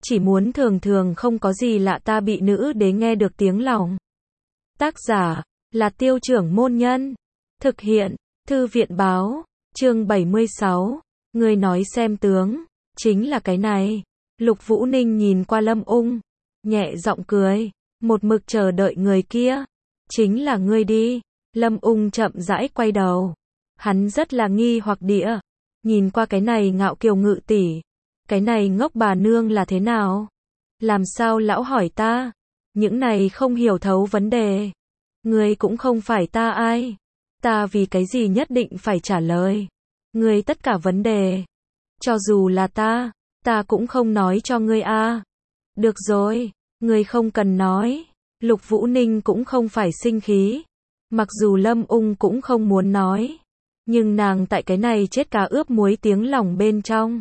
chỉ muốn thường thường không có gì lạ ta bị nữ đế nghe được tiếng lòng. Tác giả là Tiêu Trưởng Môn Nhân. Thực hiện Thư viện Báo. Chương 76. Ngươi nói xem tướng. Chính là cái này. Lục Vũ Ninh nhìn qua Lâm Ung, nhẹ giọng cười. Một mực chờ đợi người kia. Chính là ngươi đi. Lâm Ung chậm rãi quay đầu. Hắn rất là nghi hoặc địa. Nhìn qua cái này ngạo kiều ngự tỷ. Cái này ngốc bà nương là thế nào? Làm sao lão hỏi ta? Những này không hiểu thấu vấn đề. Ngươi cũng không phải ta ai. Ta vì cái gì nhất định phải trả lời. Ngươi tất cả vấn đề. Cho dù là ta cũng không nói cho ngươi a. Được rồi, ngươi không cần nói. Lục Vũ Ninh cũng không phải sinh khí. Mặc dù Lâm Ung cũng không muốn nói. Nhưng nàng tại cái này chết cá ướp muối tiếng lòng bên trong.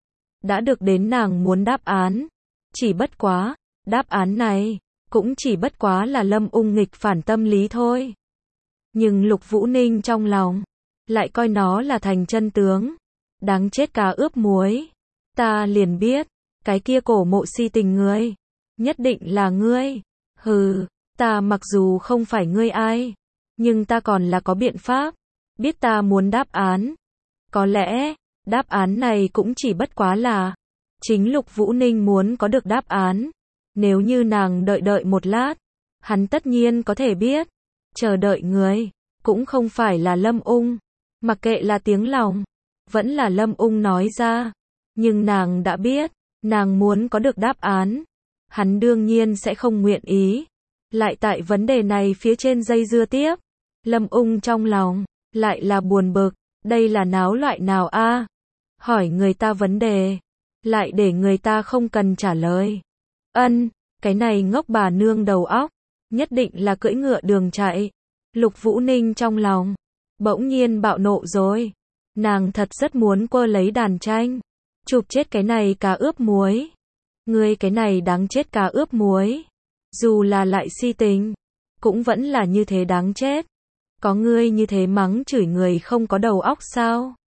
Đã được đến nàng muốn đáp án. Chỉ bất quá, đáp án này, cũng chỉ bất quá là Lâm Ung nghịch phản tâm lý thôi. Nhưng Lục Vũ Ninh trong lòng, lại coi nó là thành chân tướng. Đáng chết cá ướp muối. Ta liền biết, cái kia cổ mộ si tình ngươi. Nhất định là ngươi. Hừ, ta mặc dù không phải ngươi ai. Nhưng ta còn là có biện pháp. Biết ta muốn đáp án. Có lẽ, đáp án này cũng chỉ bất quá là chính Lục Vũ Ninh muốn có được đáp án. Nếu như nàng đợi một lát, hắn tất nhiên có thể biết. Chờ đợi người, cũng không phải là Lâm Ung. Mặc kệ là tiếng lòng, vẫn là Lâm Ung nói ra. Nhưng nàng đã biết, nàng muốn có được đáp án. Hắn đương nhiên sẽ không nguyện ý. Lại tại vấn đề này phía trên dây dưa tiếp. Lâm Ung trong lòng, lại là buồn bực. Đây là náo loại nào a? Hỏi người ta vấn đề, lại để người ta không cần trả lời. Cái này ngốc bà nương đầu óc, nhất định là cưỡi ngựa đường chạy. Lục Vũ Ninh trong lòng, bỗng nhiên bạo nộ rồi. Nàng thật rất muốn quơ lấy đàn tranh, chụp chết cái này cá ướp muối. Ngươi cái này đáng chết cá ướp muối. Dù là lại si tình, cũng vẫn là như thế đáng chết. Có ngươi như thế mắng chửi người không có đầu óc sao?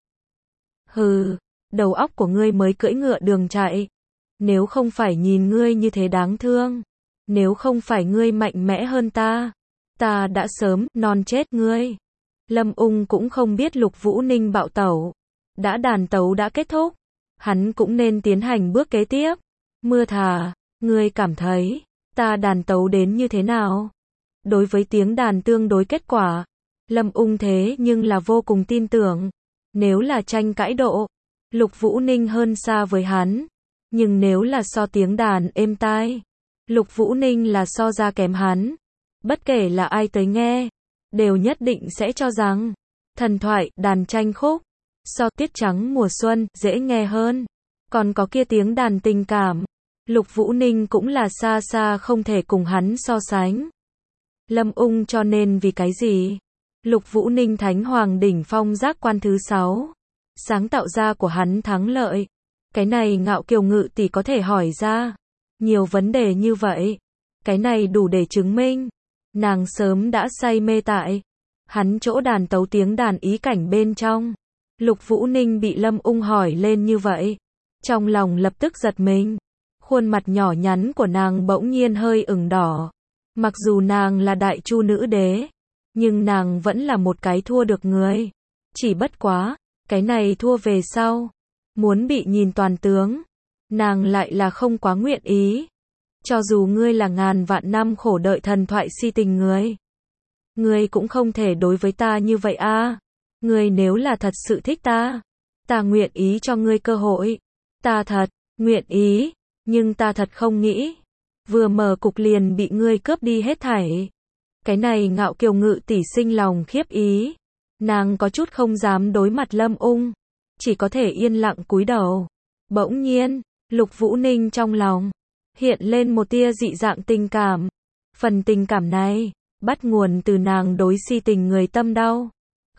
Hừ, đầu óc của ngươi mới cưỡi ngựa đường chạy. Nếu không phải nhìn ngươi như thế đáng thương, nếu không phải ngươi mạnh mẽ hơn ta đã sớm non chết ngươi. Lâm Ung cũng không biết Lục Vũ Ninh bạo tẩu. Đàn tấu đã kết thúc, hắn cũng nên tiến hành bước kế tiếp. Mưa thà, ngươi cảm thấy ta đàn tấu đến như thế nào? Đối với tiếng đàn tương đối kết quả, Lâm Ung thế nhưng là vô cùng tin tưởng. Nếu là tranh cãi độ, Lục Vũ Ninh hơn xa với hắn. Nhưng nếu là so tiếng đàn êm tai, Lục Vũ Ninh là so ra kém hắn. Bất kể là ai tới nghe, đều nhất định sẽ cho rằng thần thoại, đàn tranh khúc, so Tiết Trắng Mùa Xuân, dễ nghe hơn. Còn có kia tiếng đàn tình cảm, Lục Vũ Ninh cũng là xa xa không thể cùng hắn so sánh. Lâm Ung cho nên vì cái gì? Lục Vũ Ninh Thánh Hoàng đỉnh phong giác quan thứ 6. Sáng tạo ra của hắn thắng lợi. Cái này ngạo kiều ngự tỷ có thể hỏi ra nhiều vấn đề như vậy. Cái này đủ để chứng minh nàng sớm đã say mê tại hắn chỗ đàn tấu tiếng đàn ý cảnh bên trong. Lục Vũ Ninh bị Lâm Ung hỏi lên như vậy, trong lòng lập tức giật mình. Khuôn mặt nhỏ nhắn của nàng bỗng nhiên hơi ửng đỏ. Mặc dù nàng là đại chu nữ đế, nhưng nàng vẫn là một cái thua được người. Chỉ bất quá, cái này thua về sau, muốn bị nhìn toàn tướng, nàng lại là không quá nguyện ý. Cho dù ngươi là ngàn vạn năm khổ đợi thần thoại si tình ngươi cũng không thể đối với ta như vậy a. Ngươi nếu là thật sự thích ta nguyện ý cho ngươi cơ hội. Ta thật nguyện ý, nhưng ta thật không nghĩ vừa mở cục liền bị ngươi cướp đi hết thảy. Cái này ngạo kiều ngự tỷ sinh lòng khiếp ý. Nàng có chút không dám đối mặt Lâm Ung, chỉ có thể yên lặng cúi đầu. Bỗng nhiên, Lục Vũ Ninh trong lòng hiện lên một tia dị dạng tình cảm. Phần tình cảm này bắt nguồn từ nàng đối si tình người tâm đau.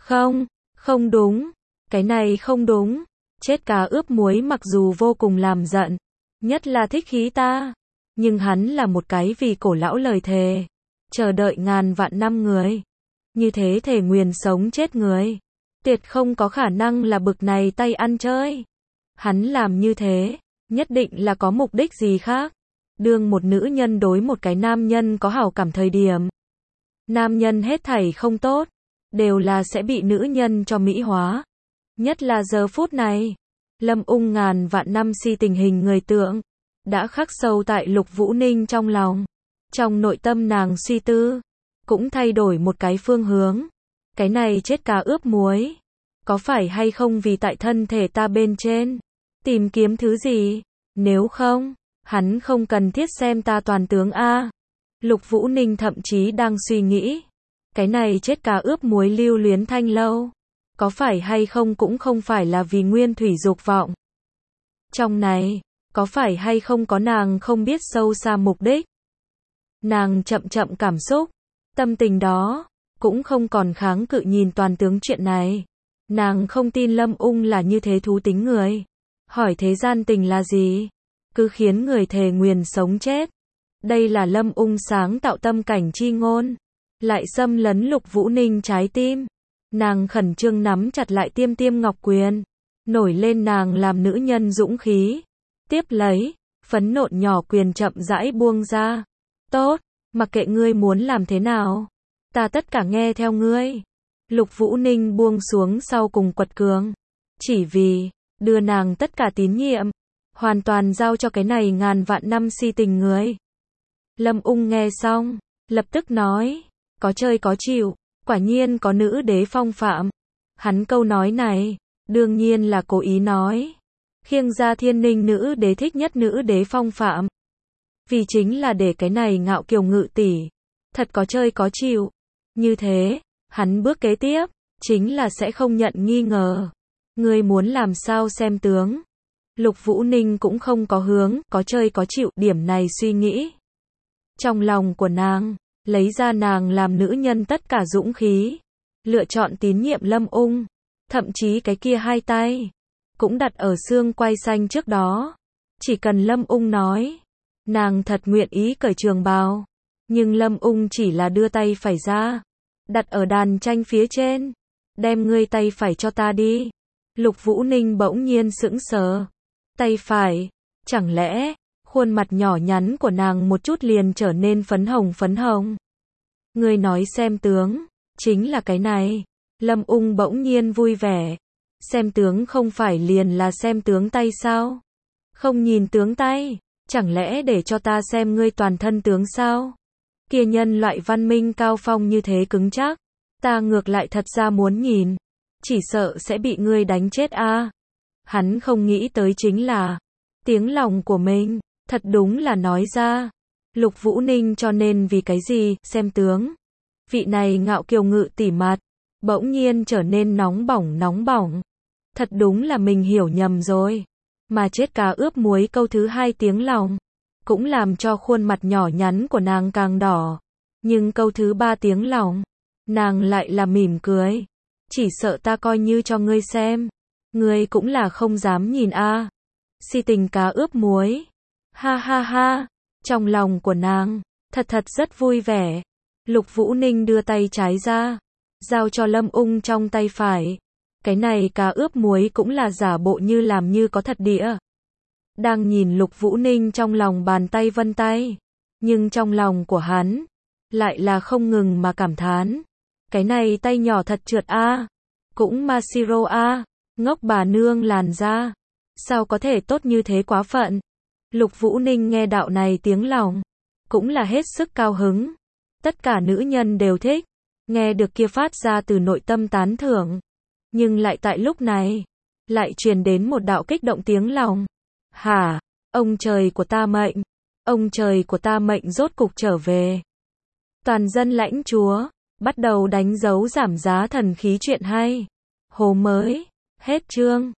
Không đúng, cái này không đúng. Chết cá ướp muối mặc dù vô cùng làm giận, nhất là thích khí ta, nhưng hắn là một cái vì cổ lão lời thề, chờ đợi ngàn vạn năm người. Như thế thể nguyền sống chết người, tuyệt không có khả năng là bực này tay ăn chơi. Hắn làm như thế, Nhất định là có mục đích gì khác. Đương một nữ nhân đối một cái nam nhân có hảo cảm thời điểm, nam nhân hết thảy không tốt, đều là sẽ bị nữ nhân cho mỹ hóa. Nhất là giờ phút này, Lâm Ung ngàn vạn năm si tình hình người tượng, đã khắc sâu tại Lục Vũ Ninh trong lòng. Trong nội tâm nàng suy tư, cũng thay đổi một cái phương hướng. Cái này chết cá ướp muối, có phải hay không vì tại thân thể ta bên trên, tìm kiếm thứ gì, nếu không, hắn không cần thiết xem ta toàn tướng a. Lục Vũ Ninh thậm chí đang suy nghĩ, cái này chết cá ướp muối lưu luyến thanh lâu, có phải hay không cũng không phải là vì nguyên thủy dục vọng. Trong này, có phải hay không có nàng không biết sâu xa mục đích. Nàng chậm chậm cảm xúc, tâm tình đó, cũng không còn kháng cự nhìn toàn tướng chuyện này. Nàng không tin Lâm Ung là như thế thú tính người. Hỏi thế gian tình là gì? Cứ khiến người thề nguyền sống chết. Đây là Lâm Ung sáng tạo tâm cảnh chi ngôn. Lại xâm lấn Lục Vũ Ninh trái tim. Nàng khẩn trương nắm chặt lại tiêm tiêm ngọc quyền. Nổi lên nàng làm nữ nhân dũng khí. Tiếp lấy, phấn nộn nhỏ quyền chậm rãi buông ra. Tốt, mặc kệ ngươi muốn làm thế nào, ta tất cả nghe theo ngươi. Lục Vũ Ninh buông xuống sau cùng quật cường. Chỉ vì, đưa nàng tất cả tín nhiệm, hoàn toàn giao cho cái này ngàn vạn năm si tình người. Lâm Ung nghe xong, lập tức nói, có chơi có chịu, quả nhiên có nữ đế phong phạm. Hắn câu nói này, đương nhiên là cố ý nói. Khiêng ra Thiên Ninh nữ đế thích nhất nữ đế phong phạm. Vì chính là để cái này ngạo kiều ngự tỷ, thật có chơi có chịu. Như thế, hắn bước kế tiếp, chính là sẽ không nhận nghi ngờ. Ngươi muốn làm sao xem tướng. Lục Vũ Ninh cũng không có hướng, có chơi có chịu điểm này suy nghĩ. Trong lòng của nàng, lấy ra nàng làm nữ nhân tất cả dũng khí. Lựa chọn tín nhiệm Lâm Ung. Thậm chí cái kia hai tay, cũng đặt ở xương quai xanh trước đó. Chỉ cần Lâm Ung nói, nàng thật nguyện ý cởi trường bào. Nhưng Lâm Ung chỉ là đưa tay phải ra, đặt ở đàn tranh phía trên. Đem ngươi tay phải cho ta đi. Lục Vũ Ninh bỗng nhiên sững sờ. Tay phải, chẳng lẽ, khuôn mặt nhỏ nhắn của nàng một chút liền trở nên phấn hồng. Ngươi nói xem tướng, chính là cái này. Lâm Ung bỗng nhiên vui vẻ. Xem tướng không phải liền là xem tướng tay sao? Không nhìn tướng tay, chẳng lẽ để cho ta xem ngươi toàn thân tướng sao? Kia nhân loại văn minh cao phong như thế cứng chắc, ta ngược lại thật ra muốn nhìn, chỉ sợ sẽ bị ngươi đánh chết a. Hắn không nghĩ tới chính là, tiếng lòng của mình, thật đúng là nói ra. Lục Vũ Ninh cho nên vì cái gì, xem tướng. Vị này ngạo kiều ngự tỷ mặt, bỗng nhiên trở nên nóng bỏng. Thật đúng là mình hiểu nhầm rồi. Mà chết cá ướp muối câu thứ hai tiếng lòng, cũng làm cho khuôn mặt nhỏ nhắn của nàng càng đỏ. Nhưng câu thứ ba tiếng lòng, nàng lại là mỉm cười. Chỉ sợ ta coi như cho ngươi xem, ngươi cũng là không dám nhìn a. Si tình cá ướp muối. Ha ha ha. Trong lòng của nàng, thật rất vui vẻ. Lục Vũ Ninh đưa tay trái ra, giao cho Lâm Ung trong tay phải. Cái này cá ướp muối cũng là giả bộ như làm như có thật đĩa. Đang nhìn Lục Vũ Ninh trong lòng bàn tay vân tay. Nhưng trong lòng của hắn, lại là không ngừng mà cảm thán. Cái này tay nhỏ thật trượt a. Cũng Mashiro a. Ngốc bà nương làn da. Sao có thể tốt như thế quá phận. Lục Vũ Ninh nghe đạo này tiếng lòng, cũng là hết sức cao hứng. Tất cả nữ nhân đều thích. Nghe được kia phát ra từ nội tâm tán thưởng. Nhưng lại tại lúc này, lại truyền đến một đạo kích động tiếng lòng. Hả? Ông trời của ta mệnh. Ông trời của ta mệnh rốt cục trở về. Toàn dân lãnh chúa, bắt đầu đánh dấu giảm giá thần khí chuyện hay. Hồ mới. Hết chương.